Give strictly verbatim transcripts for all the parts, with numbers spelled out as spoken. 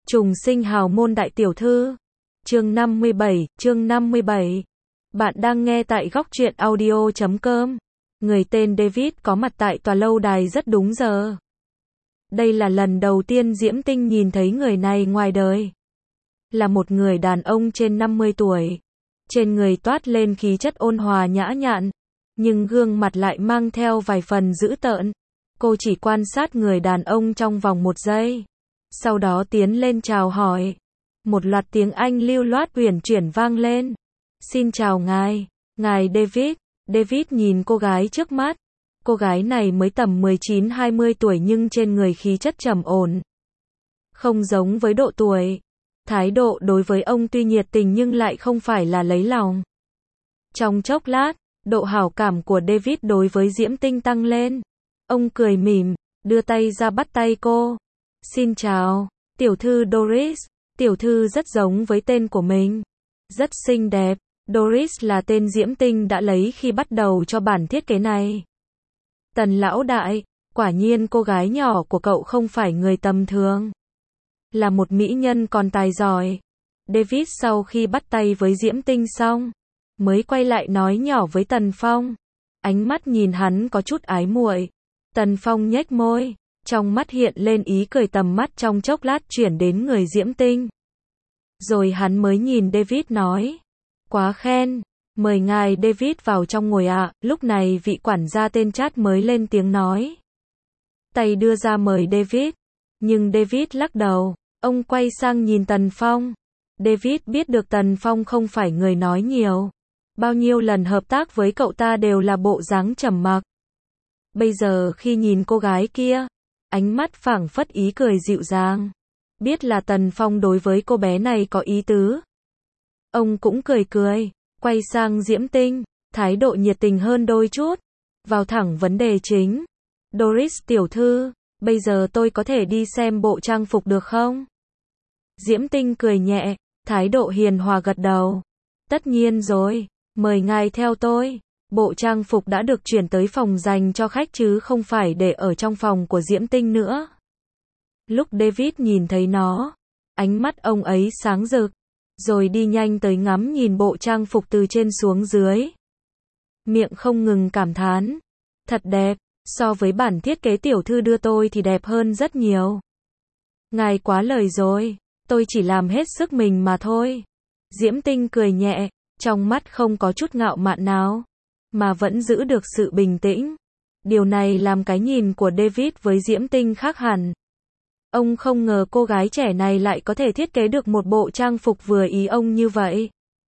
Trùng sinh hào môn đại tiểu thư. Chương năm mươi bảy, chương năm mươi bảy. Bạn đang nghe tại góc truyện audio chấm com. Người tên David có mặt tại tòa lâu đài rất đúng giờ. Đây là lần đầu tiên Diễm Tinh nhìn thấy người này ngoài đời. Là một người đàn ông trên năm mươi tuổi. Trên người toát lên khí chất ôn hòa nhã nhặn, nhưng gương mặt lại mang theo vài phần dữ tợn. Cô chỉ quan sát người đàn ông trong vòng một giây. Sau đó tiến lên chào hỏi. Một loạt tiếng Anh lưu loát uyển chuyển vang lên. Xin chào ngài, ngài David. David nhìn cô gái trước mắt. Cô gái này mới tầm mười chín hai mươi tuổi nhưng trên người khí chất trầm ổn. Không giống với độ tuổi. Thái độ đối với ông tuy nhiệt tình nhưng lại không phải là lấy lòng. Trong chốc lát, độ hảo cảm của David đối với Diễm Tinh tăng lên. Ông cười mỉm, đưa tay ra bắt tay cô. Xin chào, tiểu thư Doris. Tiểu thư rất giống với tên của mình. Rất xinh đẹp. Doris là tên Diễm Tinh đã lấy khi bắt đầu cho bản thiết kế này. Tần lão đại, quả nhiên cô gái nhỏ của cậu không phải người tầm thường. Là một mỹ nhân còn tài giỏi. David sau khi bắt tay với Diễm Tinh xong, mới quay lại nói nhỏ với Tần Phong. Ánh mắt nhìn hắn có chút ái muội. Tần Phong nhếch môi, trong mắt hiện lên ý cười, tầm mắt trong chốc lát chuyển đến người Diễm Tinh. Rồi hắn mới nhìn David nói. Quá khen, mời ngài David vào trong ngồi ạ. À. Lúc này vị quản gia tên Chát mới lên tiếng nói. Tay đưa ra mời David. Nhưng David lắc đầu. Ông quay sang nhìn Tần Phong. David biết được Tần Phong không phải người nói nhiều. Bao nhiêu lần hợp tác với cậu ta đều là bộ dáng trầm mặc. Bây giờ khi nhìn cô gái kia, ánh mắt phảng phất ý cười dịu dàng. Biết là Tần Phong đối với cô bé này có ý tứ. Ông cũng cười cười, quay sang Diễm Tinh, thái độ nhiệt tình hơn đôi chút. Vào thẳng vấn đề chính. Doris tiểu thư, bây giờ tôi có thể đi xem bộ trang phục được không? Diễm Tinh cười nhẹ, thái độ hiền hòa gật đầu. Tất nhiên rồi, mời ngài theo tôi. Bộ trang phục đã được chuyển tới phòng dành cho khách chứ không phải để ở trong phòng của Diễm Tinh nữa. Lúc David nhìn thấy nó, ánh mắt ông ấy sáng rực, rồi đi nhanh tới ngắm nhìn bộ trang phục từ trên xuống dưới. Miệng không ngừng cảm thán. Thật đẹp, so với bản thiết kế tiểu thư đưa tôi thì đẹp hơn rất nhiều. Ngài quá lời rồi, tôi chỉ làm hết sức mình mà thôi. Diễm Tinh cười nhẹ, trong mắt không có chút ngạo mạn nào, mà vẫn giữ được sự bình tĩnh. Điều này làm cái nhìn của David với Diễm Tinh khác hẳn. Ông không ngờ cô gái trẻ này lại có thể thiết kế được một bộ trang phục vừa ý ông như vậy.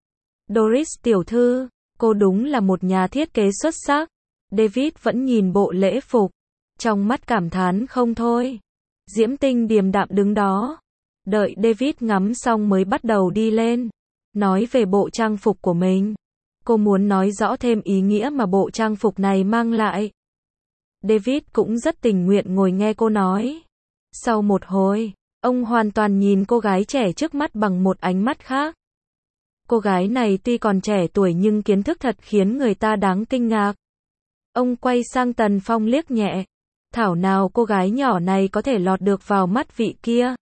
Doris tiểu thư, cô đúng là một nhà thiết kế xuất sắc. David vẫn nhìn bộ lễ phục, trong mắt cảm thán không thôi. Diễm Tinh điềm đạm đứng đó, đợi David ngắm xong mới bắt đầu đi lên, nói về bộ trang phục của mình. Cô muốn nói rõ thêm ý nghĩa mà bộ trang phục này mang lại. David cũng rất tình nguyện ngồi nghe cô nói. Sau một hồi, ông hoàn toàn nhìn cô gái trẻ trước mắt bằng một ánh mắt khác. Cô gái này tuy còn trẻ tuổi nhưng kiến thức thật khiến người ta đáng kinh ngạc. Ông quay sang Tần Phong liếc nhẹ. Thảo nào cô gái nhỏ này có thể lọt được vào mắt vị kia.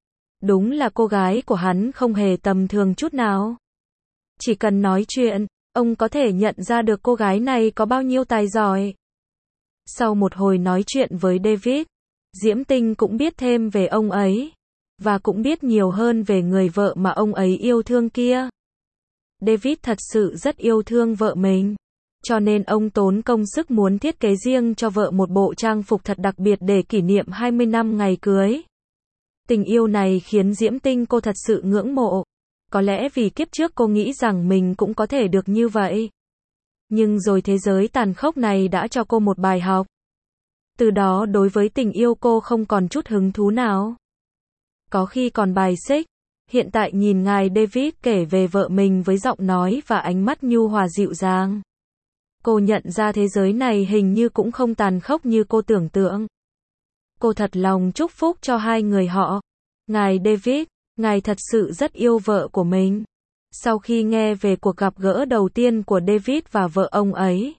Đúng là cô gái của hắn không hề tầm thường chút nào. Chỉ cần nói chuyện, ông có thể nhận ra được cô gái này có bao nhiêu tài giỏi. Sau một hồi nói chuyện với David, Diễm Tinh cũng biết thêm về ông ấy, và cũng biết nhiều hơn về người vợ mà ông ấy yêu thương kia. David thật sự rất yêu thương vợ mình, cho nên ông tốn công sức muốn thiết kế riêng cho vợ một bộ trang phục thật đặc biệt để kỷ niệm hai mươi năm ngày cưới. Tình yêu này khiến Diễm Tinh cô thật sự ngưỡng mộ. Có lẽ vì kiếp trước cô nghĩ rằng mình cũng có thể được như vậy. Nhưng rồi thế giới tàn khốc này đã cho cô một bài học. Từ đó đối với tình yêu cô không còn chút hứng thú nào. Có khi còn bài xích. Hiện tại nhìn ngài David kể về vợ mình với giọng nói và ánh mắt nhu hòa dịu dàng. Cô nhận ra thế giới này hình như cũng không tàn khốc như cô tưởng tượng. Cô thật lòng chúc phúc cho hai người họ. Ngài David, ngài thật sự rất yêu vợ của mình. Sau khi nghe về cuộc gặp gỡ đầu tiên của David và vợ ông ấy,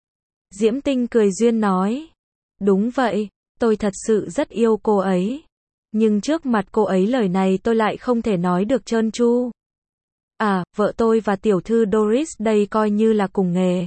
Diễm Tinh cười duyên nói. Đúng vậy, tôi thật sự rất yêu cô ấy. Nhưng trước mặt cô ấy lời này tôi lại không thể nói được trơn tru. À, vợ tôi và tiểu thư Doris đây coi như là cùng nghề.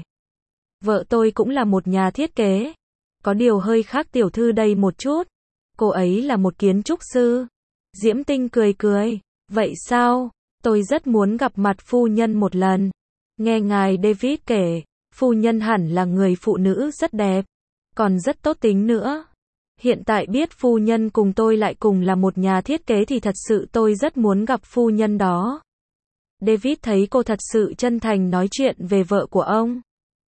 Vợ tôi cũng là một nhà thiết kế. Có điều hơi khác tiểu thư đây một chút. Cô ấy là một kiến trúc sư. Diễm Tinh cười cười. Vậy sao? Tôi rất muốn gặp mặt phu nhân một lần. Nghe ngài David kể, phu nhân hẳn là người phụ nữ rất đẹp, còn rất tốt tính nữa. Hiện tại biết phu nhân cùng tôi lại cùng là một nhà thiết kế thì thật sự tôi rất muốn gặp phu nhân đó. David thấy cô thật sự chân thành nói chuyện về vợ của ông.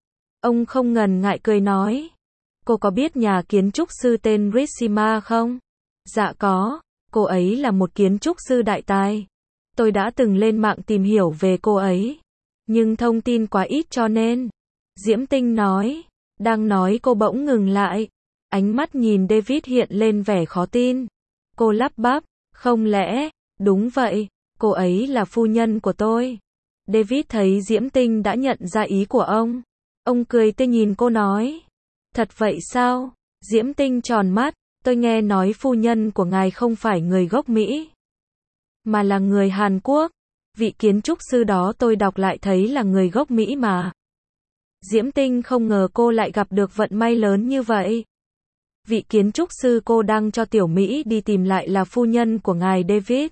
Ông không ngần ngại cười nói. Cô có biết nhà kiến trúc sư tên Rishima không? Dạ có, cô ấy là một kiến trúc sư đại tài. Tôi đã từng lên mạng tìm hiểu về cô ấy. Nhưng thông tin quá ít cho nên. Diễm Tinh nói. Đang nói cô bỗng ngừng lại. Ánh mắt nhìn David hiện lên vẻ khó tin. Cô lắp bắp. Không lẽ, đúng vậy, cô ấy là phu nhân của tôi. David thấy Diễm Tinh đã nhận ra ý của ông. Ông cười tươi nhìn cô nói. Thật vậy sao? Diễm Tinh tròn mắt. Tôi nghe nói phu nhân của ngài không phải người gốc Mỹ, mà là người Hàn Quốc. Vị kiến trúc sư đó tôi đọc lại thấy là người gốc Mỹ mà. Diễm Tinh không ngờ cô lại gặp được vận may lớn như vậy. Vị kiến trúc sư cô đang cho tiểu Mỹ đi tìm lại là phu nhân của ngài David.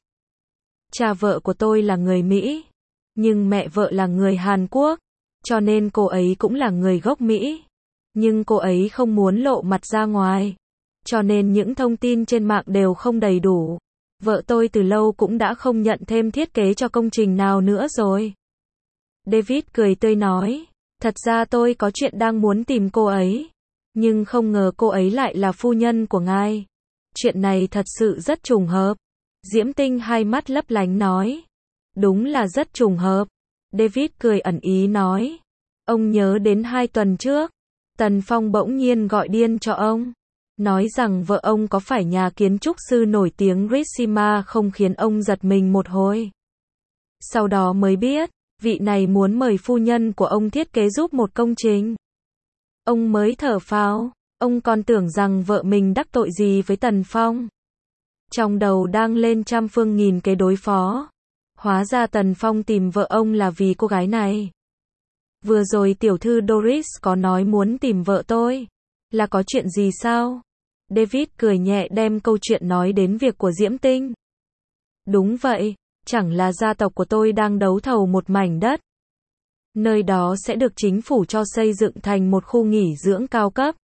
Cha vợ của tôi là người Mỹ, nhưng mẹ vợ là người Hàn Quốc, cho nên cô ấy cũng là người gốc Mỹ. Nhưng cô ấy không muốn lộ mặt ra ngoài, cho nên những thông tin trên mạng đều không đầy đủ. Vợ tôi từ lâu cũng đã không nhận thêm thiết kế cho công trình nào nữa rồi. David cười tươi nói. Thật ra tôi có chuyện đang muốn tìm cô ấy, nhưng không ngờ cô ấy lại là phu nhân của ngài. Chuyện này thật sự rất trùng hợp. Diễm Tinh hai mắt lấp lánh nói. Đúng là rất trùng hợp. David cười ẩn ý nói. Ông nhớ đến hai tuần trước, Tần Phong bỗng nhiên gọi điên cho ông, nói rằng vợ ông có phải nhà kiến trúc sư nổi tiếng Rishima không, khiến ông giật mình một hồi. Sau đó mới biết, vị này muốn mời phu nhân của ông thiết kế giúp một công trình. Ông mới thở phào, ông còn tưởng rằng vợ mình đắc tội gì với Tần Phong. Trong đầu đang lên trăm phương nghìn kế đối phó. Hóa ra Tần Phong tìm vợ ông là vì cô gái này. Vừa rồi tiểu thư Doris có nói muốn tìm vợ tôi. Là có chuyện gì sao? David cười nhẹ đem câu chuyện nói đến việc của Diễm Tinh. Đúng vậy, chẳng là gia tộc của tôi đang đấu thầu một mảnh đất. Nơi đó sẽ được chính phủ cho xây dựng thành một khu nghỉ dưỡng cao cấp.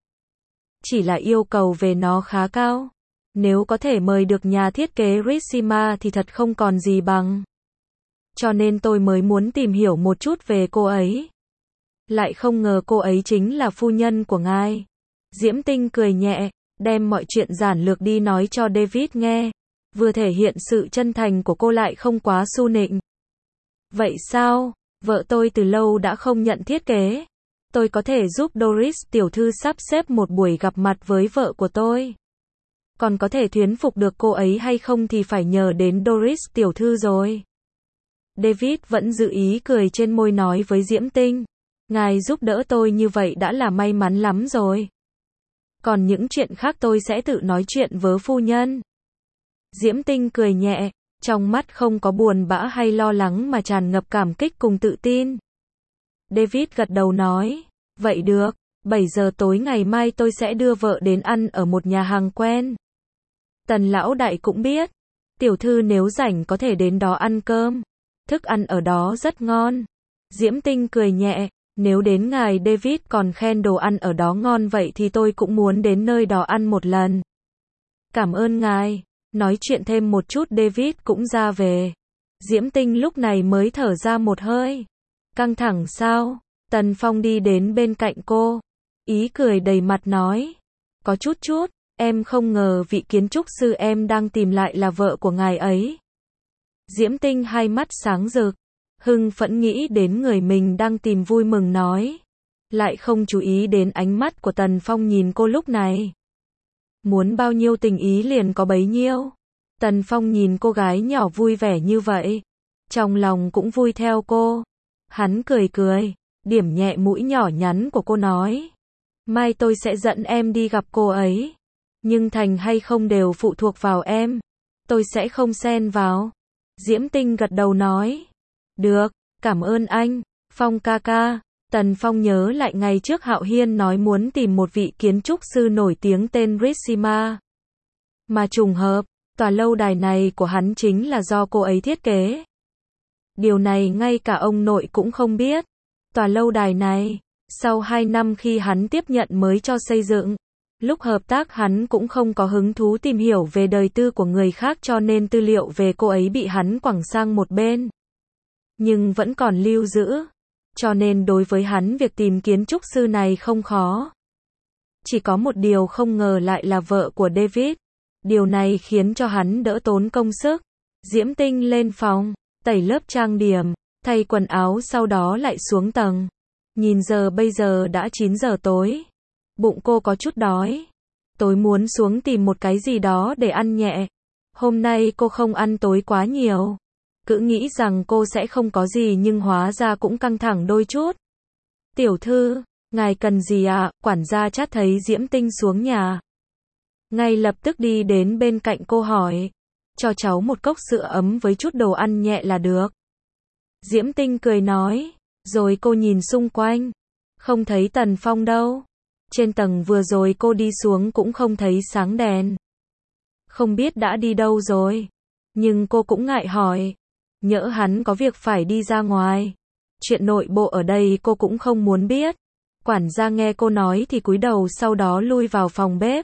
Chỉ là yêu cầu về nó khá cao. Nếu có thể mời được nhà thiết kế Rishima thì thật không còn gì bằng. Cho nên tôi mới muốn tìm hiểu một chút về cô ấy. Lại không ngờ cô ấy chính là phu nhân của ngài. Diễm Tinh cười nhẹ, đem mọi chuyện giản lược đi nói cho David nghe. Vừa thể hiện sự chân thành của cô lại không quá su nịnh. Vậy sao? Vợ tôi từ lâu đã không nhận thiết kế. Tôi có thể giúp Doris tiểu thư sắp xếp một buổi gặp mặt với vợ của tôi. Còn có thể thuyết phục được cô ấy hay không thì phải nhờ đến Doris tiểu thư rồi. David vẫn giữ ý cười trên môi nói với Diễm Tinh. Ngài giúp đỡ tôi như vậy đã là may mắn lắm rồi. Còn những chuyện khác tôi sẽ tự nói chuyện với phu nhân. Diễm Tinh cười nhẹ, trong mắt không có buồn bã hay lo lắng mà tràn ngập cảm kích cùng tự tin. David gật đầu nói, vậy được, bảy giờ tối ngày mai tôi sẽ đưa vợ đến ăn ở một nhà hàng quen. Tần lão đại cũng biết, tiểu thư nếu rảnh có thể đến đó ăn cơm, thức ăn ở đó rất ngon. Diễm Tinh cười nhẹ, nếu đến ngài David còn khen đồ ăn ở đó ngon vậy thì tôi cũng muốn đến nơi đó ăn một lần. Cảm ơn ngài. Nói chuyện thêm một chút David cũng ra về. Diễm Tinh lúc này mới thở ra một hơi. Căng thẳng sao? Tần Phong đi đến bên cạnh cô. Ý cười đầy mặt nói. Có chút chút, em không ngờ vị kiến trúc sư em đang tìm lại là vợ của ngài ấy. Diễm Tinh hai mắt sáng rực. Hưng phẫn nghĩ đến người mình đang tìm vui mừng nói. Lại không chú ý đến ánh mắt của Tần Phong nhìn cô lúc này. Muốn bao nhiêu tình ý liền có bấy nhiêu. Tần Phong nhìn cô gái nhỏ vui vẻ như vậy, trong lòng cũng vui theo cô. Hắn cười cười, điểm nhẹ mũi nhỏ nhắn của cô nói. Mai tôi sẽ dẫn em đi gặp cô ấy. Nhưng thành hay không đều phụ thuộc vào em. tôi sẽ không xen vào. Diễm Tinh gật đầu nói. Được, cảm ơn anh, Phong ca ca. Tần Phong nhớ lại ngày trước Hạo Hiên nói muốn tìm một vị kiến trúc sư nổi tiếng tên Rishima. Mà trùng hợp, tòa lâu đài này của hắn chính là do cô ấy thiết kế. Điều này ngay cả ông nội cũng không biết. Tòa lâu đài này, sau hai năm khi hắn tiếp nhận mới cho xây dựng. Lúc hợp tác hắn cũng không có hứng thú tìm hiểu về đời tư của người khác cho nên tư liệu về cô ấy bị hắn quẳng sang một bên. Nhưng vẫn còn lưu giữ. Cho nên đối với hắn việc tìm kiến trúc sư này không khó. Chỉ có một điều không ngờ lại là vợ của David. Điều này khiến cho hắn đỡ tốn công sức. Diễm Tinh lên phòng, tẩy lớp trang điểm, thay quần áo sau đó lại xuống tầng. Nhìn giờ bây giờ đã chín giờ tối. Bụng cô có chút đói. Tối muốn xuống tìm một cái gì đó để ăn nhẹ. Hôm nay cô không ăn tối quá nhiều. Cứ nghĩ rằng cô sẽ không có gì nhưng hóa ra cũng căng thẳng đôi chút. Tiểu thư, ngài cần gì ạ? À? Quản gia chát thấy Diễm Tinh xuống nhà. Ngay lập tức đi đến bên cạnh cô hỏi. Cho cháu một cốc sữa ấm với chút đồ ăn nhẹ là được. Diễm Tinh cười nói. Rồi cô nhìn xung quanh. Không thấy Tần Phong đâu. Trên tầng vừa rồi cô đi xuống cũng không thấy sáng đèn. Không biết đã đi đâu rồi. Nhưng cô cũng ngại hỏi. Nhỡ hắn có việc phải đi ra ngoài. Chuyện nội bộ ở đây cô cũng không muốn biết. Quản gia nghe cô nói thì cúi đầu sau đó lui vào phòng bếp.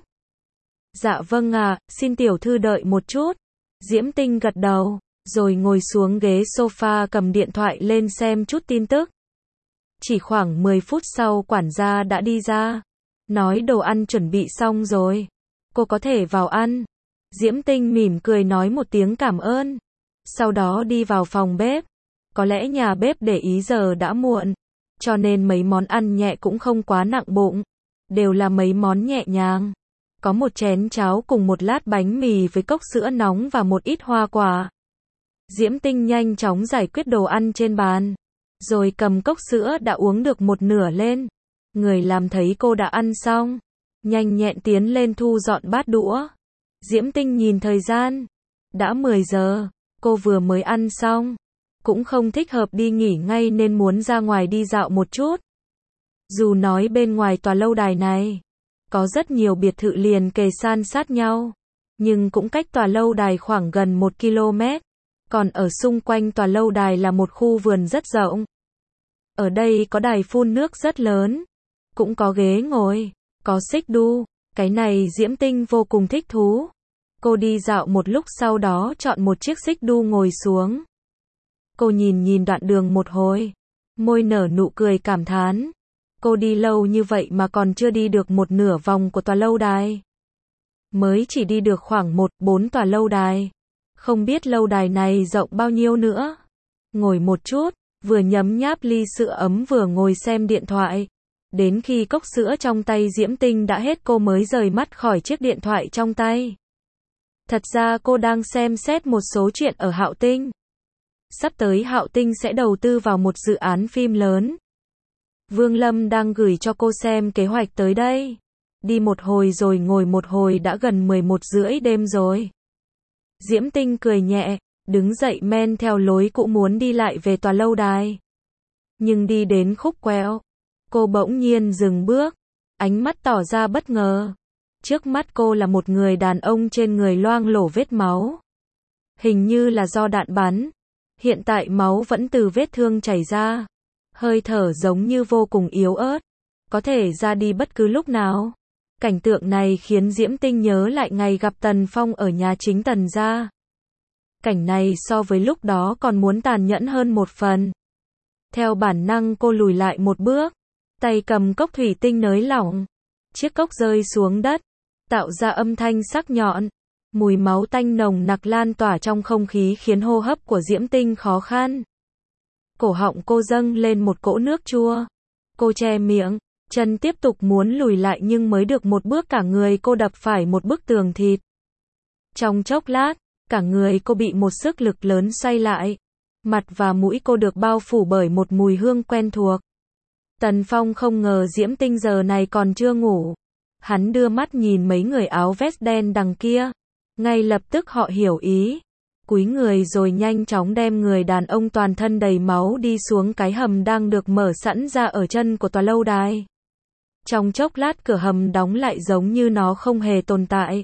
Dạ vâng ạ, xin tiểu thư đợi một chút. Diễm Tinh gật đầu, rồi ngồi xuống ghế sofa cầm điện thoại lên xem chút tin tức. Chỉ khoảng mười phút sau quản gia đã đi ra. Nói đồ ăn chuẩn bị xong rồi. Cô có thể vào ăn. Diễm Tinh mỉm cười nói một tiếng cảm ơn. Sau đó đi vào phòng bếp. Có lẽ nhà bếp để ý giờ đã muộn. Cho nên mấy món ăn nhẹ cũng không quá nặng bụng. Đều là mấy món nhẹ nhàng. Có một chén cháo cùng một lát bánh mì với cốc sữa nóng và một ít hoa quả. Diễm Tinh nhanh chóng giải quyết đồ ăn trên bàn. Rồi cầm cốc sữa đã uống được một nửa lên. Người làm thấy cô đã ăn xong. Nhanh nhẹn tiến lên thu dọn bát đũa. Diễm Tinh nhìn thời gian. Đã mười giờ. Cô vừa mới ăn xong. Cũng không thích hợp đi nghỉ ngay nên muốn ra ngoài đi dạo một chút. Dù nói bên ngoài tòa lâu đài này có rất nhiều biệt thự liền kề san sát nhau. Nhưng cũng cách tòa lâu đài khoảng gần một ki lô mét. Còn ở xung quanh tòa lâu đài là một khu vườn rất rộng. Ở đây có đài phun nước rất lớn. Cũng có ghế ngồi. Có xích đu. Cái này Diễm Tinh vô cùng thích thú. Cô đi dạo một lúc sau đó chọn một chiếc xích đu ngồi xuống. Cô nhìn nhìn đoạn đường một hồi. Môi nở nụ cười cảm thán. Cô đi lâu như vậy mà còn chưa đi được một nửa vòng của tòa lâu đài. Mới chỉ đi được khoảng một, bốn tòa lâu đài. Không biết lâu đài này rộng bao nhiêu nữa. Ngồi một chút, vừa nhấm nháp ly sữa ấm vừa ngồi xem điện thoại. Đến khi cốc sữa trong tay Diễm Tinh đã hết cô mới rời mắt khỏi chiếc điện thoại trong tay. Thật ra cô đang xem xét một số chuyện ở Hạo Tinh. Sắp tới Hạo Tinh sẽ đầu tư vào một dự án phim lớn. Vương Lâm đang gửi cho cô xem kế hoạch tới đây. Đi một hồi rồi ngồi một hồi đã gần mười một rưỡi đêm rồi. Diễm Tinh cười nhẹ, đứng dậy men theo lối cũ muốn đi lại về tòa lâu đài. Nhưng đi đến khúc quẹo, cô bỗng nhiên dừng bước, ánh mắt tỏ ra bất ngờ. Trước mắt cô là một người đàn ông trên người loang lổ vết máu. Hình như là do đạn bắn. Hiện tại máu vẫn từ vết thương chảy ra. Hơi thở giống như vô cùng yếu ớt. Có thể ra đi bất cứ lúc nào. Cảnh tượng này khiến Diễm Tinh nhớ lại ngày gặp Tần Phong ở nhà chính Tần gia. Cảnh này so với lúc đó còn muốn tàn nhẫn hơn một phần. Theo bản năng cô lùi lại một bước. Tay cầm cốc thủy tinh nới lỏng. Chiếc cốc rơi xuống đất. Tạo ra âm thanh sắc nhọn. Mùi máu tanh nồng nặc lan tỏa trong không khí khiến hô hấp của Diễm Tinh khó khăn. Cổ họng cô dâng lên một cỗ nước chua. Cô che miệng, chân tiếp tục muốn lùi lại nhưng mới được một bước cả người cô đập phải một bức tường thịt. Trong chốc lát, cả người cô bị một sức lực lớn xoay lại. Mặt và mũi cô được bao phủ bởi một mùi hương quen thuộc. Tần Phong không ngờ Diễm Tinh giờ này còn chưa ngủ. Hắn đưa mắt nhìn mấy người áo vest đen đằng kia. Ngay lập tức họ hiểu ý, cúi người rồi nhanh chóng đem người đàn ông toàn thân đầy máu đi xuống cái hầm đang được mở sẵn ra ở chân của tòa lâu đài. Trong chốc lát cửa hầm đóng lại giống như nó không hề tồn tại.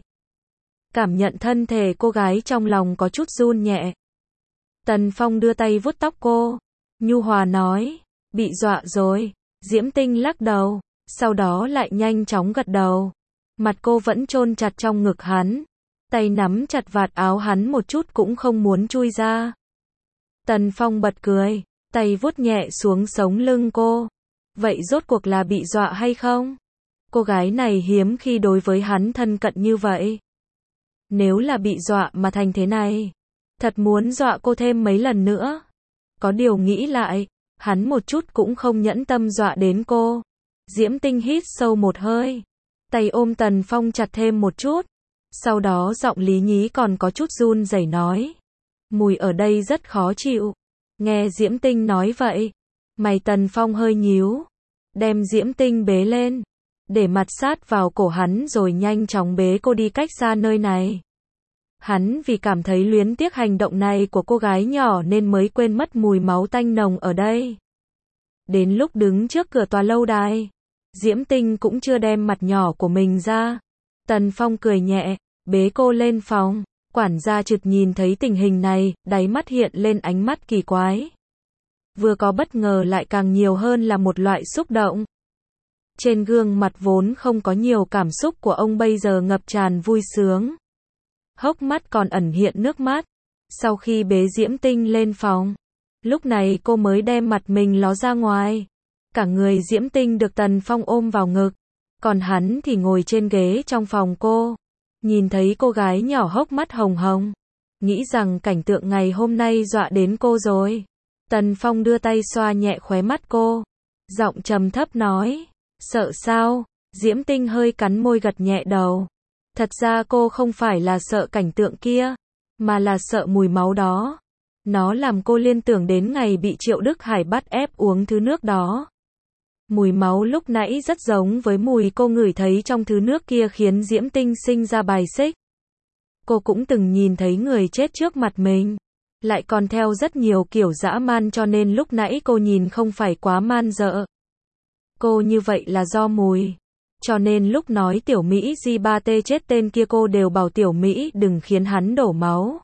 Cảm nhận thân thể cô gái trong lòng có chút run nhẹ. Tần Phong đưa tay vuốt tóc cô, nhu hòa nói, bị dọa rồi. Diễm Tinh lắc đầu, sau đó lại nhanh chóng gật đầu. Mặt cô vẫn chôn chặt trong ngực hắn, tay nắm chặt vạt áo hắn một chút cũng không muốn chui ra. Tần Phong bật cười, tay vuốt nhẹ xuống sống lưng cô. Vậy rốt cuộc là bị dọa hay không? Cô gái này hiếm khi đối với hắn thân cận như vậy. Nếu là bị dọa mà thành thế này, thật muốn dọa cô thêm mấy lần nữa. Có điều nghĩ lại, hắn một chút cũng không nhẫn tâm dọa đến cô. Diễm Tinh hít sâu một hơi, tay ôm Tần Phong chặt thêm một chút. Sau đó giọng lý nhí còn có chút run rẩy nói, mùi ở đây rất khó chịu. Nghe Diễm Tinh nói vậy, mày Tần Phong hơi nhíu, đem Diễm Tinh bế lên, để mặt sát vào cổ hắn rồi nhanh chóng bế cô đi cách xa nơi này. Hắn vì cảm thấy luyến tiếc hành động này của cô gái nhỏ nên mới quên mất mùi máu tanh nồng ở đây. Đến lúc đứng trước cửa tòa lâu đài, Diễm Tinh cũng chưa đem mặt nhỏ của mình ra. Tần Phong cười nhẹ, bế cô lên phòng. Quản gia Trực nhìn thấy tình hình này, đáy mắt hiện lên ánh mắt kỳ quái. Vừa có bất ngờ lại càng nhiều hơn là một loại xúc động. Trên gương mặt vốn không có nhiều cảm xúc của ông bây giờ ngập tràn vui sướng. Hốc mắt còn ẩn hiện nước mắt. Sau khi bế Diễm Tinh lên phòng, lúc này cô mới đem mặt mình ló ra ngoài. Cả người Diễm Tinh được Tần Phong ôm vào ngực, còn hắn thì ngồi trên ghế trong phòng cô. Nhìn thấy cô gái nhỏ hốc mắt hồng hồng, nghĩ rằng cảnh tượng ngày hôm nay dọa đến cô rồi. Tần Phong đưa tay xoa nhẹ khóe mắt cô, giọng trầm thấp nói, sợ sao? Diễm Tinh hơi cắn môi gật nhẹ đầu. Thật ra cô không phải là sợ cảnh tượng kia, mà là sợ mùi máu đó. Nó làm cô liên tưởng đến ngày bị Triệu Đức Hải bắt ép uống thứ nước đó. Mùi máu lúc nãy rất giống với mùi cô ngửi thấy trong thứ nước kia khiến Diễm Tinh sinh ra bài xích. Cô cũng từng nhìn thấy người chết trước mặt mình, lại còn theo rất nhiều kiểu dã man cho nên lúc nãy cô nhìn không phải quá man dợ. Cô như vậy là do mùi. Cho nên lúc nói Tiểu Mỹ Di ba tê chết tên kia cô đều bảo Tiểu Mỹ đừng khiến hắn đổ máu.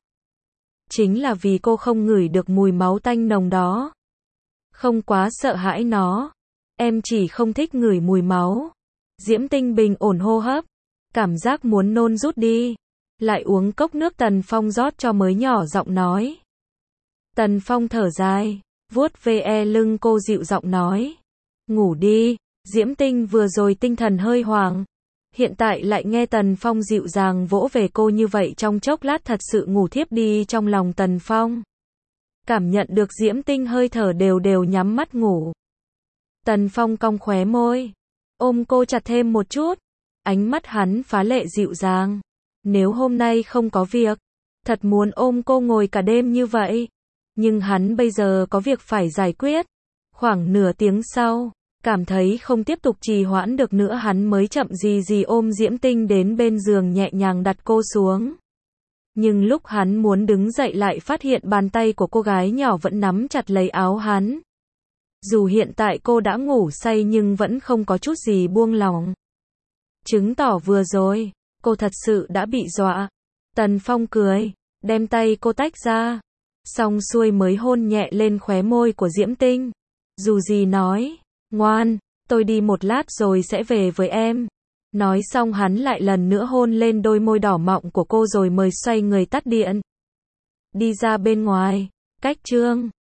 Chính là vì cô không ngửi được mùi máu tanh nồng đó. Không quá sợ hãi nó. Em chỉ không thích ngửi mùi máu. Diễm Tinh bình ổn hô hấp, cảm giác muốn nôn rút đi. Lại uống cốc nước Tần Phong rót cho mới nhỏ giọng nói. Tần Phong thở dài, vuốt ve lưng cô dịu giọng nói. Ngủ đi. Diễm Tinh vừa rồi tinh thần hơi hoảng. Hiện tại lại nghe Tần Phong dịu dàng vỗ về cô như vậy trong chốc lát thật sự ngủ thiếp đi trong lòng Tần Phong. Cảm nhận được Diễm Tinh hơi thở đều đều nhắm mắt ngủ. Tần Phong cong khóe môi, ôm cô chặt thêm một chút. Ánh mắt hắn phá lệ dịu dàng. Nếu hôm nay không có việc, thật muốn ôm cô ngồi cả đêm như vậy. Nhưng hắn bây giờ có việc phải giải quyết. Khoảng nửa tiếng sau, cảm thấy không tiếp tục trì hoãn được nữa hắn mới chậm gì gì ôm Diễm Tinh đến bên giường nhẹ nhàng đặt cô xuống. Nhưng lúc hắn muốn đứng dậy lại phát hiện bàn tay của cô gái nhỏ vẫn nắm chặt lấy áo hắn. Dù hiện tại cô đã ngủ say nhưng vẫn không có chút gì buông lỏng. Chứng tỏ vừa rồi, cô thật sự đã bị dọa. Tần Phong cười, đem tay cô tách ra. Xong xuôi mới hôn nhẹ lên khóe môi của Diễm Tinh. Dù gì nói, ngoan, tôi đi một lát rồi sẽ về với em. Nói xong hắn lại lần nữa hôn lên đôi môi đỏ mọng của cô rồi mới xoay người tắt điện. Đi ra bên ngoài, cách trương.